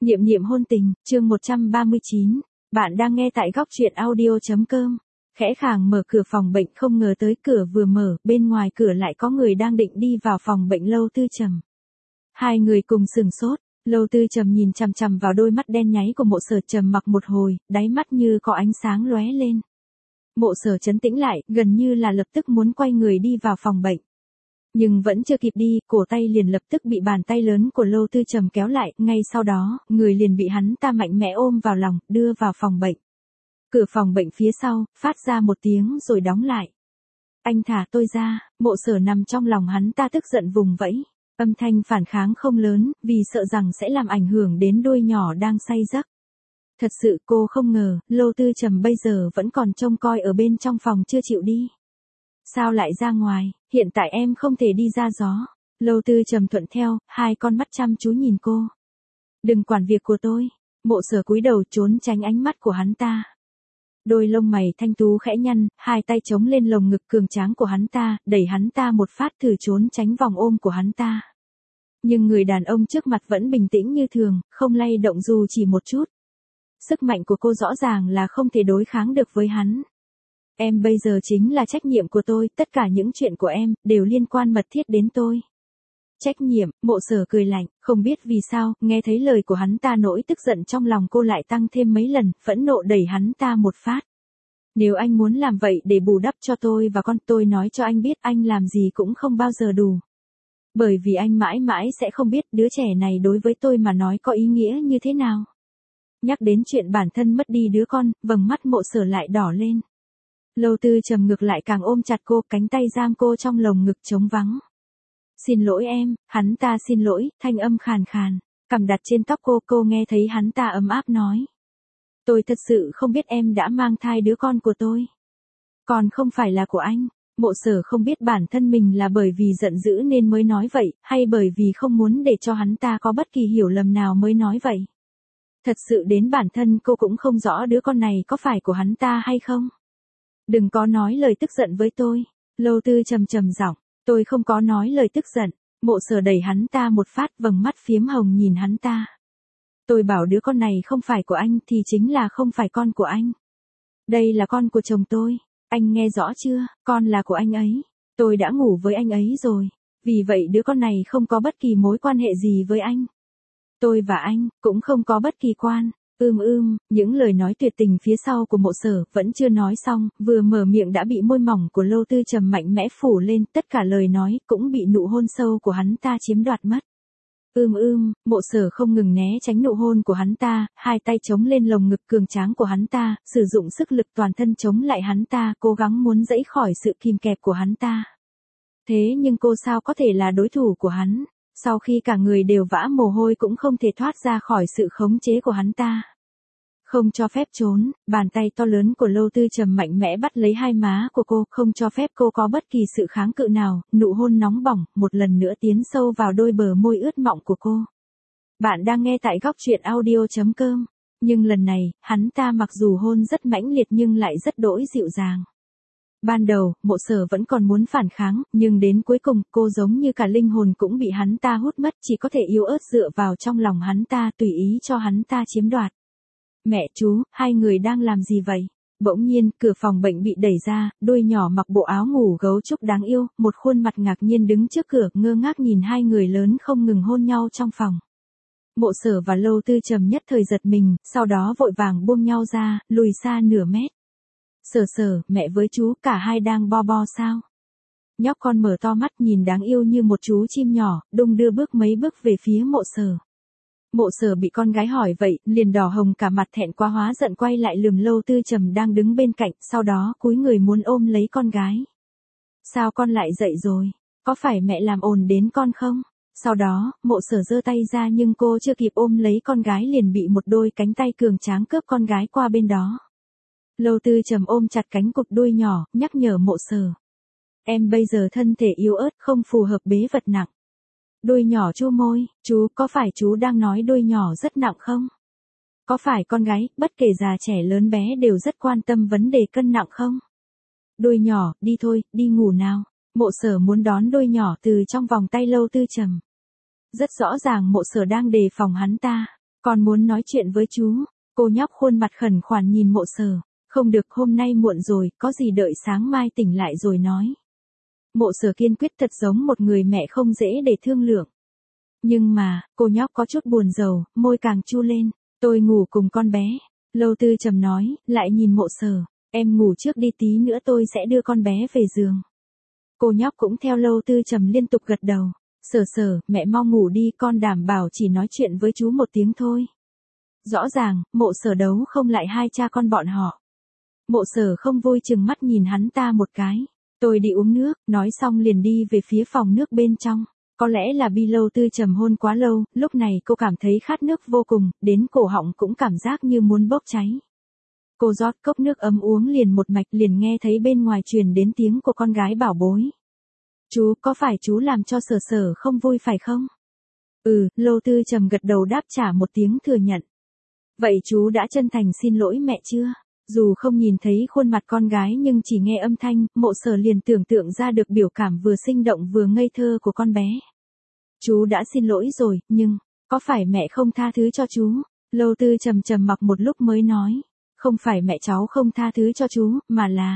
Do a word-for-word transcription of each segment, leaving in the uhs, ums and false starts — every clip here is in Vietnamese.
Niệm niệm hôn tình, chương một trăm ba mươi chín. Bạn đang nghe tại góc truyện audio chấm com. Khẽ khàng mở cửa phòng bệnh, không ngờ tới cửa vừa mở, bên ngoài cửa lại có người đang định đi vào phòng bệnh Lâu Tư Trầm. Hai người cùng sửng sốt, Lâu Tư Trầm nhìn chằm chằm vào đôi mắt đen nháy của Mộ Sở trầm mặc một hồi, đáy mắt như có ánh sáng lóe lên. Mộ Sở trấn tĩnh lại, gần như là lập tức muốn quay người đi vào phòng bệnh. Nhưng vẫn chưa kịp đi, cổ tay liền lập tức bị bàn tay lớn của Lâu Tư Trầm kéo lại, ngay sau đó, người liền bị hắn ta mạnh mẽ ôm vào lòng, đưa vào phòng bệnh. Cửa phòng bệnh phía sau, phát ra một tiếng rồi đóng lại. Anh thả tôi ra, Mộ Sở nằm trong lòng hắn ta tức giận vùng vẫy. Âm thanh phản kháng không lớn, vì sợ rằng sẽ làm ảnh hưởng đến đôi nhỏ đang say giấc. Thật sự cô không ngờ, Lâu Tư Trầm bây giờ vẫn còn trông coi ở bên trong phòng chưa chịu đi. Sao lại ra ngoài, hiện tại em không thể đi ra gió. Lâu Tư Trầm thuận theo, hai con mắt chăm chú nhìn cô. Đừng quản việc của tôi. Mộ Sở cúi đầu trốn tránh ánh mắt của hắn ta. Đôi lông mày thanh tú khẽ nhăn, hai tay chống lên lồng ngực cường tráng của hắn ta, đẩy hắn ta một phát thử trốn tránh vòng ôm của hắn ta. Nhưng người đàn ông trước mặt vẫn bình tĩnh như thường, không lay động dù chỉ một chút. Sức mạnh của cô rõ ràng là không thể đối kháng được với hắn. Em bây giờ chính là trách nhiệm của tôi, tất cả những chuyện của em, đều liên quan mật thiết đến tôi. Trách nhiệm, Mộ Sở cười lạnh, không biết vì sao, nghe thấy lời của hắn ta nỗi tức giận trong lòng cô lại tăng thêm mấy lần, phẫn nộ đẩy hắn ta một phát. Nếu anh muốn làm vậy để bù đắp cho tôi và con, tôi nói cho anh biết anh làm gì cũng không bao giờ đủ. Bởi vì anh mãi mãi sẽ không biết đứa trẻ này đối với tôi mà nói có ý nghĩa như thế nào. Nhắc đến chuyện bản thân mất đi đứa con, vầng mắt Mộ Sở lại đỏ lên. Lâu Tư Trầm ngược lại càng ôm chặt cô, cánh tay giam cô trong lồng ngực trống vắng. Xin lỗi em, hắn ta xin lỗi, thanh âm khàn khàn, cằm đặt trên tóc cô, cô nghe thấy hắn ta ấm áp nói. Tôi thật sự không biết em đã mang thai đứa con của tôi. Còn không phải là của anh. Mộ Sở không biết bản thân mình là bởi vì giận dữ nên mới nói vậy, hay bởi vì không muốn để cho hắn ta có bất kỳ hiểu lầm nào mới nói vậy. Thật sự đến bản thân cô cũng không rõ đứa con này có phải của hắn ta hay không. Đừng có nói lời tức giận với tôi. Lâu Tư Trầm trầm giọng, tôi không có nói lời tức giận. Mộ Sở đẩy hắn ta một phát, vầng mắt phiếm hồng nhìn hắn ta. Tôi bảo đứa con này không phải của anh thì chính là không phải con của anh. Đây là con của chồng tôi. Anh nghe rõ chưa, con là của anh ấy. Tôi đã ngủ với anh ấy rồi. Vì vậy đứa con này không có bất kỳ mối quan hệ gì với anh. Tôi và anh cũng không có bất kỳ quan. Ưm ưm, những lời nói tuyệt tình phía sau của Mộ Sở vẫn chưa nói xong, vừa mở miệng đã bị môi mỏng của Lâu Tư Trầm mạnh mẽ phủ lên, tất cả lời nói cũng bị nụ hôn sâu của hắn ta chiếm đoạt mất. Ưm ưm, Mộ Sở không ngừng né tránh nụ hôn của hắn ta, hai tay chống lên lồng ngực cường tráng của hắn ta, sử dụng sức lực toàn thân chống lại hắn ta, cố gắng muốn giãy khỏi sự kìm kẹp của hắn ta. Thế nhưng cô sao có thể là đối thủ của hắn? Sau khi cả người đều vã mồ hôi cũng không thể thoát ra khỏi sự khống chế của hắn ta. Không cho phép trốn, bàn tay to lớn của Lâu Tư Trầm mạnh mẽ bắt lấy hai má của cô, không cho phép cô có bất kỳ sự kháng cự nào, nụ hôn nóng bỏng, một lần nữa tiến sâu vào đôi bờ môi ướt mọng của cô. Bạn đang nghe tại góc truyện audio chấm com, nhưng lần này, hắn ta mặc dù hôn rất mãnh liệt nhưng lại rất đỗi dịu dàng. Ban đầu, Mộ Sở vẫn còn muốn phản kháng, nhưng đến cuối cùng, cô giống như cả linh hồn cũng bị hắn ta hút mất, chỉ có thể yếu ớt dựa vào trong lòng hắn ta, tùy ý cho hắn ta chiếm đoạt. Mẹ chú, hai người đang làm gì vậy? Bỗng nhiên, cửa phòng bệnh bị đẩy ra, đôi nhỏ mặc bộ áo ngủ gấu trúc đáng yêu, một khuôn mặt ngạc nhiên đứng trước cửa, ngơ ngác nhìn hai người lớn không ngừng hôn nhau trong phòng. Mộ Sở và Lâu Tư Trầm nhất thời giật mình, sau đó vội vàng buông nhau ra, lùi xa nửa mét. Sở Sở, mẹ với chú, cả hai đang bo bo sao? Nhóc con mở to mắt nhìn đáng yêu như một chú chim nhỏ, đung đưa bước mấy bước về phía Mộ Sở. Mộ Sở bị con gái hỏi vậy, liền đỏ hồng cả mặt thẹn quá hóa giận quay lại lườm Lâu Tư Trầm đang đứng bên cạnh, sau đó cúi người muốn ôm lấy con gái. Sao con lại dậy rồi? Có phải mẹ làm ồn đến con không? Sau đó, Mộ Sở giơ tay ra nhưng cô chưa kịp ôm lấy con gái liền bị một đôi cánh tay cường tráng cướp con gái qua bên đó. Lâu Tư Trầm ôm chặt cánh cụt đuôi nhỏ, nhắc nhở Mộ Sở. Em bây giờ thân thể yếu ớt không phù hợp bế vật nặng. Đôi nhỏ chu môi, chú, có phải chú đang nói đôi nhỏ rất nặng không? Có phải con gái, bất kể già trẻ lớn bé đều rất quan tâm vấn đề cân nặng không? Đôi nhỏ, đi thôi, đi ngủ nào. Mộ Sở muốn đón đôi nhỏ từ trong vòng tay Lâu Tư Trầm. Rất rõ ràng Mộ Sở đang đề phòng hắn ta. Con muốn nói chuyện với chú. Cô nhóc khuôn mặt khẩn khoản nhìn Mộ Sở. Không được, hôm nay muộn rồi, có gì đợi sáng mai tỉnh lại rồi nói. Mộ Sở kiên quyết thật giống một người mẹ không dễ để thương lượng. Nhưng mà, cô nhóc có chút buồn rầu, môi càng chu lên. Tôi ngủ cùng con bé. Lâu Tư Trầm nói, lại nhìn Mộ Sở. Em ngủ trước đi, tí nữa tôi sẽ đưa con bé về giường. Cô nhóc cũng theo Lâu Tư Trầm liên tục gật đầu. Sở Sở, mẹ mau ngủ đi, con đảm bảo chỉ nói chuyện với chú một tiếng thôi. Rõ ràng, Mộ Sở đấu không lại hai cha con bọn họ. Mộ Sở không vui chừng mắt nhìn hắn ta một cái. Tôi đi uống nước, nói xong liền đi về phía phòng nước bên trong. Có lẽ là bị Lâu Tư Trầm hôn quá lâu, lúc này cô cảm thấy khát nước vô cùng, đến cổ họng cũng cảm giác như muốn bốc cháy. Cô rót cốc nước ấm uống liền một mạch, liền nghe thấy bên ngoài truyền đến tiếng của con gái bảo bối. Chú, có phải chú làm cho Sở Sở không vui phải không? Ừ, Lâu Tư Trầm gật đầu đáp trả một tiếng thừa nhận. Vậy chú đã chân thành xin lỗi mẹ chưa? Dù không nhìn thấy khuôn mặt con gái nhưng chỉ nghe âm thanh, Mộ Sở liền tưởng tượng ra được biểu cảm vừa sinh động vừa ngây thơ của con bé. Chú đã xin lỗi rồi, nhưng, có phải mẹ không tha thứ cho chú? Lâu Tư Trầm trầm mặc một lúc mới nói. Không phải mẹ cháu không tha thứ cho chú, mà là...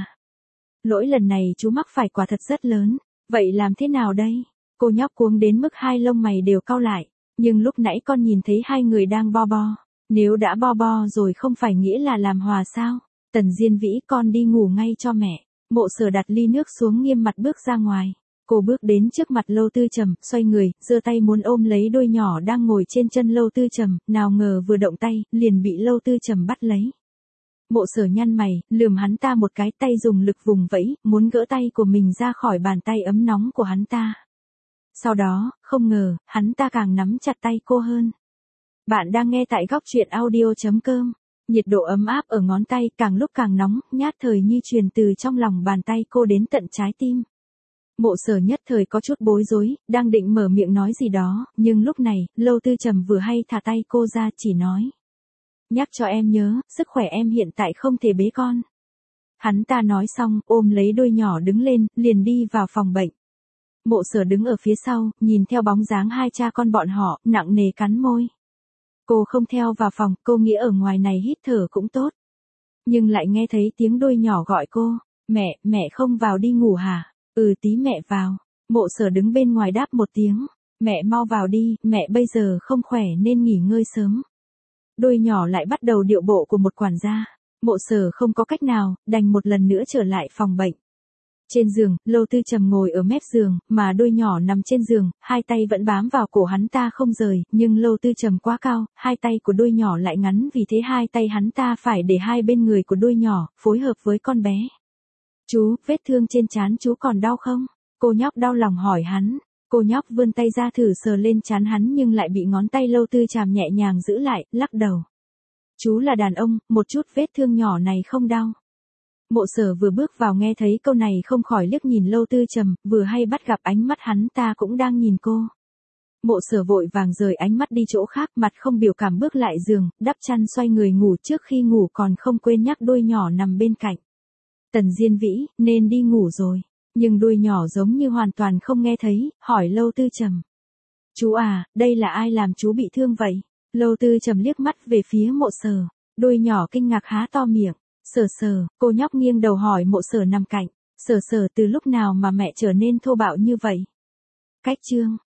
Lỗi lần này chú mắc phải quả thật rất lớn. Vậy làm thế nào đây? Cô nhóc cuống đến mức hai lông mày đều cau lại. Nhưng lúc nãy con nhìn thấy hai người đang bo bo. Nếu đã bo bo rồi không phải nghĩa là làm hòa sao? Tần Diên Vĩ, con đi ngủ ngay cho mẹ. Mộ Sở đặt ly nước xuống nghiêm mặt bước ra ngoài. Cô bước đến trước mặt Lâu Tư Trầm, xoay người, giơ tay muốn ôm lấy đôi nhỏ đang ngồi trên chân Lâu Tư Trầm, nào ngờ vừa động tay, liền bị Lâu Tư Trầm bắt lấy. Mộ Sở nhăn mày, lườm hắn ta một cái, tay dùng lực vùng vẫy, muốn gỡ tay của mình ra khỏi bàn tay ấm nóng của hắn ta. Sau đó, không ngờ, hắn ta càng nắm chặt tay cô hơn. Bạn đang nghe tại góc truyện audio chấm com. Nhiệt độ ấm áp ở ngón tay càng lúc càng nóng, nhát thời như truyền từ trong lòng bàn tay cô đến tận trái tim. Mộ Sở nhất thời có chút bối rối, đang định mở miệng nói gì đó, nhưng lúc này, Lâu Tư Trầm vừa hay thả tay cô ra chỉ nói. Nhắc cho em nhớ, sức khỏe em hiện tại không thể bế con. Hắn ta nói xong, ôm lấy đôi nhỏ đứng lên, liền đi vào phòng bệnh. Mộ Sở đứng ở phía sau, nhìn theo bóng dáng hai cha con bọn họ, nặng nề cắn môi. Cô không theo vào phòng, cô nghĩ ở ngoài này hít thở cũng tốt. Nhưng lại nghe thấy tiếng đôi nhỏ gọi cô. Mẹ, mẹ không vào đi ngủ hả? Ừ, tí mẹ vào. Mộ Sở đứng bên ngoài đáp một tiếng. Mẹ mau vào đi, mẹ bây giờ không khỏe nên nghỉ ngơi sớm. Đôi nhỏ lại bắt đầu điệu bộ của một quản gia. Mộ Sở không có cách nào, đành một lần nữa trở lại phòng bệnh. Trên giường, Lâu Tư Trầm ngồi ở mép giường, mà đôi nhỏ nằm trên giường, hai tay vẫn bám vào cổ hắn ta không rời, nhưng Lâu Tư Trầm quá cao, hai tay của đôi nhỏ lại ngắn, vì thế hai tay hắn ta phải để hai bên người của đôi nhỏ, phối hợp với con bé. Chú, vết thương trên trán chú còn đau không? Cô nhóc đau lòng hỏi hắn. Cô nhóc vươn tay ra thử sờ lên trán hắn nhưng lại bị ngón tay Lâu Tư Trầm nhẹ nhàng giữ lại, lắc đầu. Chú là đàn ông, một chút vết thương nhỏ này không đau. Mộ Sở vừa bước vào nghe thấy câu này không khỏi liếc nhìn Lâu Tư Trầm, vừa hay bắt gặp ánh mắt hắn ta cũng đang nhìn cô. Mộ Sở vội vàng rời ánh mắt đi chỗ khác, mặt không biểu cảm bước lại giường, đắp chăn xoay người ngủ, trước khi ngủ còn không quên nhắc đôi nhỏ nằm bên cạnh. Tần Diên Vĩ, nên đi ngủ rồi. Nhưng đôi nhỏ giống như hoàn toàn không nghe thấy, hỏi Lâu Tư Trầm. Chú à, đây là ai làm chú bị thương vậy? Lâu Tư Trầm liếc mắt về phía Mộ Sở. Đôi nhỏ kinh ngạc há to miệng. Sở Sở, cô nhóc nghiêng đầu hỏi Mộ Sở nằm cạnh. Sở Sở, từ lúc nào mà mẹ trở nên thô bạo như vậy? Cách chương.